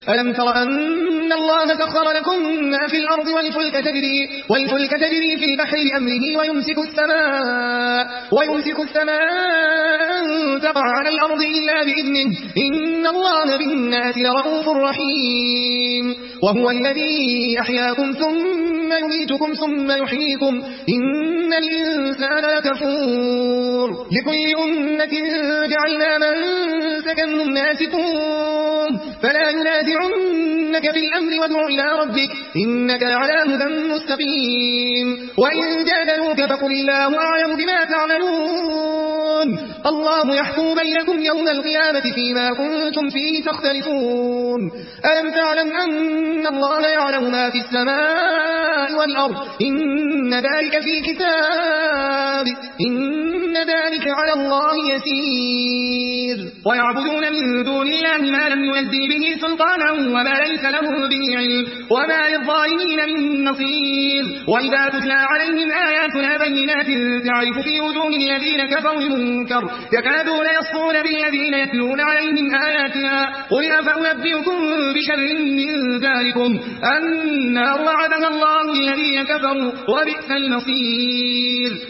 ألم تر أن الله سخر لكم ما في الأرض والفلك تجري في البحر بأمره ويمسك السماء أن تقع على الأرض إلا بإذنه إن الله بالناس لرؤوف رحيم وهو الذي أحياكم ثم يميتكم ثم يحييكم إن الإنسان لكفور لكل أمة جعلنا منسكا هم ناسكون فلا ينازعنك في الأمر وادع إلى ربك إنك لعلى هدى مستقيم وإن جادلوك فقل الله أعلم بما تعملون الله يحكم بينكم يوم القيامة فيما كنتم فيه تختلفون ألم تعلم أن الله يعلم ما في السماء والأرض إن ذلك في كتاب إن ذلك على الله يسير ويعبدون من دون الله ما لم ينزل به سلطانا وما ليس له به علم وما للظالمين من نصير وإذا تتلى عليهم آياتنا بينات تعرف في وجوه الذين كفروا المنكر يكادون يصفون بالذين يتلون عليهم آياتنا قل أفأنبئكم بشر من ذلكم النار وعدها الله الذين كفروا وبئس المصير